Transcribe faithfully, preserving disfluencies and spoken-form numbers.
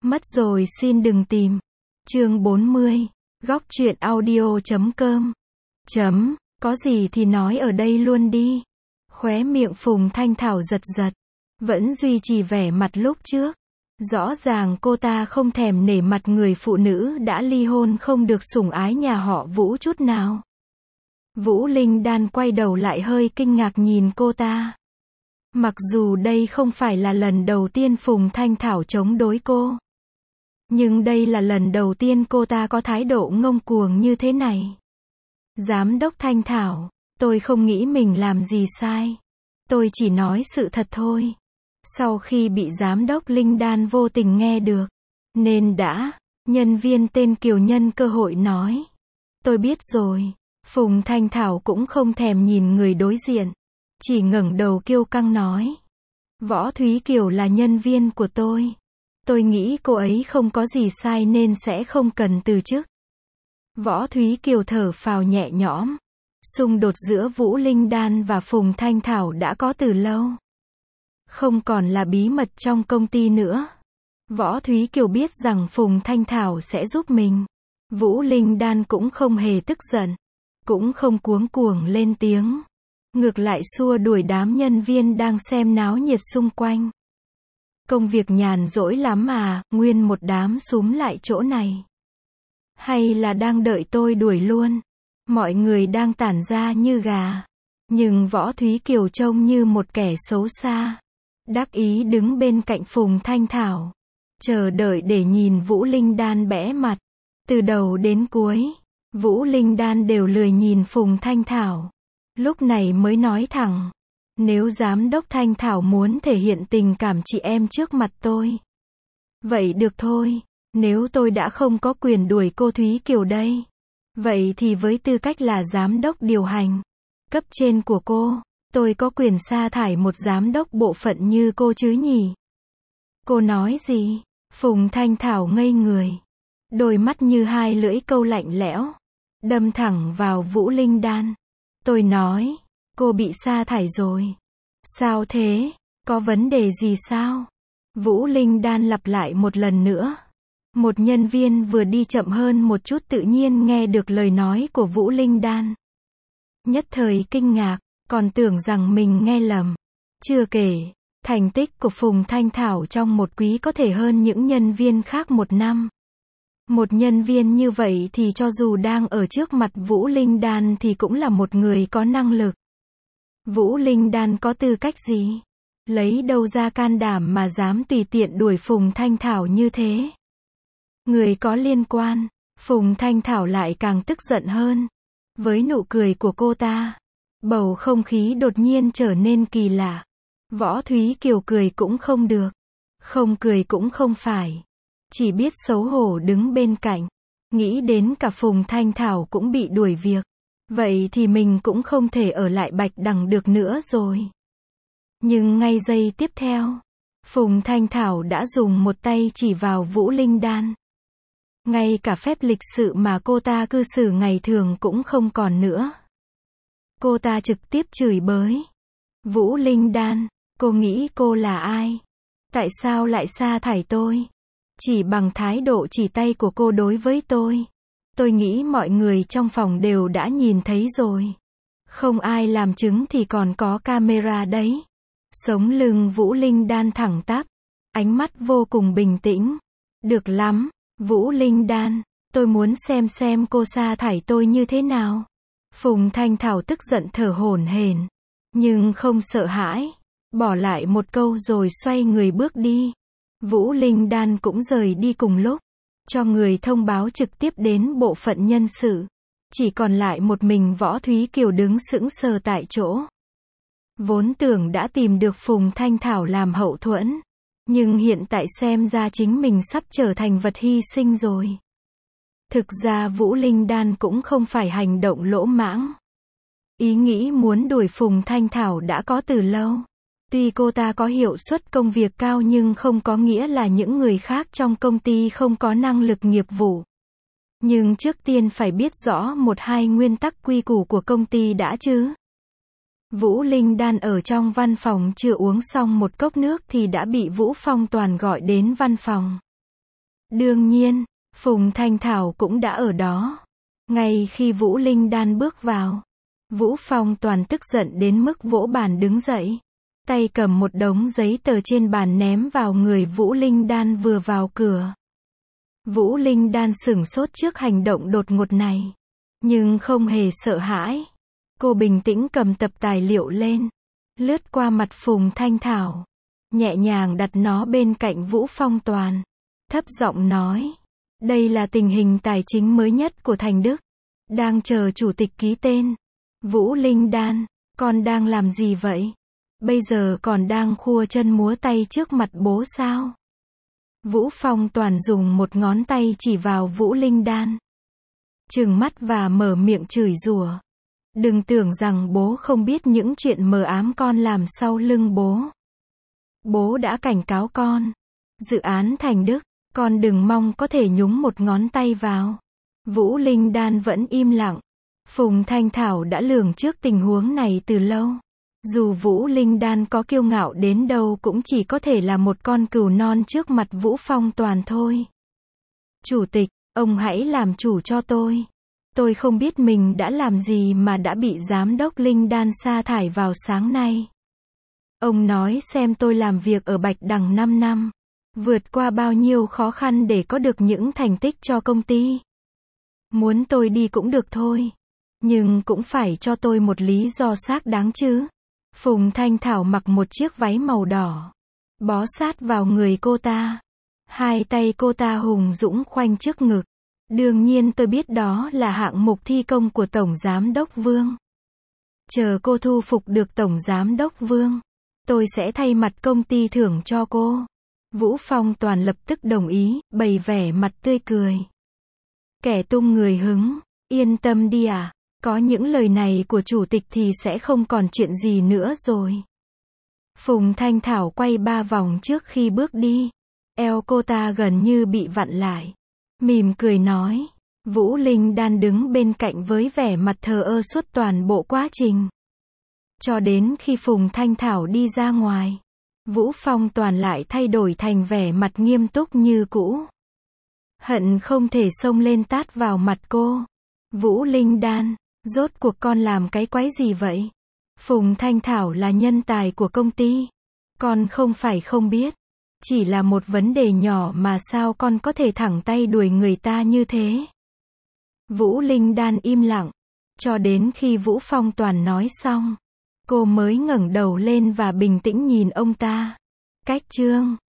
Mất rồi xin đừng tìm. Chương bốn mươi. Góc truyện audio chấm com. Chấm. Có gì thì nói ở đây luôn đi. Khóe miệng Phùng Thanh Thảo giật giật. Vẫn duy trì vẻ mặt lúc trước. Rõ ràng cô ta không thèm nể mặt người phụ nữ đã ly hôn không được sủng ái nhà họ Vũ chút nào. Vũ Linh Đan quay đầu lại hơi kinh ngạc nhìn cô ta. Mặc dù đây không phải là lần đầu tiên Phùng Thanh Thảo chống đối cô. Nhưng đây là lần đầu tiên cô ta có thái độ ngông cuồng như thế này. Giám đốc Thanh Thảo, tôi không nghĩ mình làm gì sai. Tôi chỉ nói sự thật thôi. Sau khi bị giám đốc Linh Đan vô tình nghe được, nên đã, nhân viên tên Kiều nhân cơ hội nói. Tôi biết rồi. Phùng Thanh Thảo cũng không thèm nhìn người đối diện. Chỉ ngẩng đầu kiêu căng nói. Võ Thúy Kiều là nhân viên của tôi. Tôi nghĩ cô ấy không có gì sai nên sẽ không cần từ chức. Võ Thúy Kiều thở phào nhẹ nhõm. Xung đột giữa Vũ Linh Đan và Phùng Thanh Thảo đã có từ lâu. Không còn là bí mật trong công ty nữa. Võ Thúy Kiều biết rằng Phùng Thanh Thảo sẽ giúp mình. Vũ Linh Đan cũng không hề tức giận. Cũng không cuống cuồng lên tiếng. Ngược lại xua đuổi đám nhân viên đang xem náo nhiệt xung quanh. Công việc nhàn rỗi lắm à, nguyên một đám súm lại chỗ này. Hay là đang đợi tôi đuổi luôn. Mọi người đang tản ra như gà. Nhưng Võ Thúy Kiều trông như một kẻ xấu xa. Đắc ý đứng bên cạnh Phùng Thanh Thảo. Chờ đợi để nhìn Vũ Linh Đan bẽ mặt. Từ đầu đến cuối, Vũ Linh Đan đều lười nhìn Phùng Thanh Thảo. Lúc này mới nói thẳng. Nếu giám đốc Thanh Thảo muốn thể hiện tình cảm chị em trước mặt tôi. Vậy được thôi. Nếu tôi đã không có quyền đuổi cô Thúy Kiều đây. Vậy thì với tư cách là giám đốc điều hành. Cấp trên của cô. Tôi có quyền sa thải một giám đốc bộ phận như cô chứ nhỉ? Cô nói gì? Phùng Thanh Thảo ngây người. Đôi mắt như hai lưỡi câu lạnh lẽo. Đâm thẳng vào Vũ Linh Đan. Tôi nói. Cô bị sa thải rồi. Sao thế? Có vấn đề gì sao? Vũ Linh Đan lặp lại một lần nữa. Một nhân viên vừa đi chậm hơn một chút tự nhiên nghe được lời nói của Vũ Linh Đan. Nhất thời kinh ngạc, còn tưởng rằng mình nghe lầm. Chưa kể, thành tích của Phùng Thanh Thảo trong một quý có thể hơn những nhân viên khác một năm. Một nhân viên như vậy thì cho dù đang ở trước mặt Vũ Linh Đan thì cũng là một người có năng lực. Vũ Linh Đan có tư cách gì? Lấy đâu ra can đảm mà dám tùy tiện đuổi Phùng Thanh Thảo như thế? Người có liên quan, Phùng Thanh Thảo lại càng tức giận hơn. Với nụ cười của cô ta, bầu không khí đột nhiên trở nên kỳ lạ. Võ Thúy Kiều cười cũng không được. Không cười cũng không phải. Chỉ biết xấu hổ đứng bên cạnh. Nghĩ đến cả Phùng Thanh Thảo cũng bị đuổi việc. Vậy thì mình cũng không thể ở lại Bạch Đằng được nữa rồi. Nhưng ngay giây tiếp theo, Phùng Thanh Thảo đã dùng một tay chỉ vào Vũ Linh Đan. Ngay cả phép lịch sự mà cô ta cư xử ngày thường cũng không còn nữa. Cô ta trực tiếp chửi bới. Vũ Linh Đan, cô nghĩ cô là ai? Tại sao lại sa thải tôi? Chỉ bằng thái độ chỉ tay của cô đối với tôi. Tôi nghĩ mọi người trong phòng đều đã nhìn thấy rồi. Không ai làm chứng thì còn có camera đấy. Sống lưng Vũ Linh Đan thẳng tắp. Ánh mắt vô cùng bình tĩnh. Được lắm, Vũ Linh Đan. Tôi muốn xem xem cô sa thải tôi như thế nào. Phùng Thanh Thảo tức giận thở hổn hển. Nhưng không sợ hãi. Bỏ lại một câu rồi xoay người bước đi. Vũ Linh Đan cũng rời đi cùng lúc. Cho người thông báo trực tiếp đến bộ phận nhân sự. Chỉ còn lại một mình Võ Thúy Kiều đứng sững sờ tại chỗ. Vốn tưởng đã tìm được Phùng Thanh Thảo làm hậu thuẫn. Nhưng hiện tại xem ra chính mình sắp trở thành vật hy sinh rồi. Thực ra Vũ Linh Đan cũng không phải hành động lỗ mãng. Ý nghĩ muốn đuổi Phùng Thanh Thảo đã có từ lâu. Tuy cô ta có hiệu suất công việc cao nhưng không có nghĩa là những người khác trong công ty không có năng lực nghiệp vụ. Nhưng trước tiên phải biết rõ một hai nguyên tắc quy củ của công ty đã chứ. Vũ Linh Đan ở trong văn phòng chưa uống xong một cốc nước thì đã bị Vũ Phong Toàn gọi đến văn phòng. Đương nhiên, Phùng Thanh Thảo cũng đã ở đó. Ngay khi Vũ Linh Đan bước vào, Vũ Phong Toàn tức giận đến mức vỗ bàn đứng dậy. Tay cầm một đống giấy tờ trên bàn ném vào người Vũ Linh Đan vừa vào cửa. Vũ Linh Đan sửng sốt trước hành động đột ngột này, nhưng không hề sợ hãi. Cô bình tĩnh cầm tập tài liệu lên, lướt qua mặt Phùng Thanh Thảo, nhẹ nhàng đặt nó bên cạnh Vũ Phong Toàn, thấp giọng nói, đây là tình hình tài chính mới nhất của Thành Đức, đang chờ chủ tịch ký tên. Vũ Linh Đan, con đang làm gì vậy? Bây giờ còn đang khua chân múa tay trước mặt bố sao? Vũ Phong Toàn dùng một ngón tay chỉ vào Vũ Linh Đan, trừng mắt và mở miệng chửi rủa. Đừng tưởng rằng bố không biết những chuyện mờ ám con làm sau lưng bố. Bố đã cảnh cáo con. Dự án Thành Đức, con đừng mong có thể nhúng một ngón tay vào. Vũ Linh Đan vẫn im lặng. Phùng Thanh Thảo đã lường trước tình huống này từ lâu. Dù Vũ Linh Đan có kiêu ngạo đến đâu cũng chỉ có thể là một con cừu non trước mặt Vũ Phong Toàn thôi. Chủ tịch, ông hãy làm chủ cho tôi. Tôi không biết mình đã làm gì mà đã bị giám đốc Linh Đan sa thải vào sáng nay. Ông nói xem tôi làm việc ở Bạch Đằng năm năm, vượt qua bao nhiêu khó khăn để có được những thành tích cho công ty. Muốn tôi đi cũng được thôi, nhưng cũng phải cho tôi một lý do xác đáng chứ. Phùng Thanh Thảo mặc một chiếc váy màu đỏ, bó sát vào người cô ta. Hai tay cô ta hùng dũng khoanh trước ngực. Đương nhiên tôi biết đó là hạng mục thi công của Tổng Giám đốc Vương. Chờ cô thu phục được Tổng Giám đốc Vương, tôi sẽ thay mặt công ty thưởng cho cô. Vũ Phong Toàn lập tức đồng ý, bày vẻ mặt tươi cười. Kẻ tung người hứng, yên tâm đi à, có những lời này của chủ tịch thì sẽ không còn chuyện gì nữa rồi. Phùng Thanh Thảo quay ba vòng trước khi bước đi. Eo cô ta gần như bị vặn lại. Mỉm cười nói. Vũ Linh Đan đứng bên cạnh với vẻ mặt thờ ơ suốt toàn bộ quá trình. Cho đến khi Phùng Thanh Thảo đi ra ngoài, Vũ Phong Toàn lại thay đổi thành vẻ mặt nghiêm túc như cũ. Hận không thể xông lên tát vào mặt cô. Vũ Linh Đan, rốt cuộc con làm cái quái gì vậy? Phùng Thanh Thảo là nhân tài của công ty. Con không phải không biết. Chỉ là một vấn đề nhỏ mà sao con có thể thẳng tay đuổi người ta như thế? Vũ Linh Đan im lặng. Cho đến khi Vũ Phong Toàn nói xong, cô mới ngẩng đầu lên và bình tĩnh nhìn ông ta. Cách chương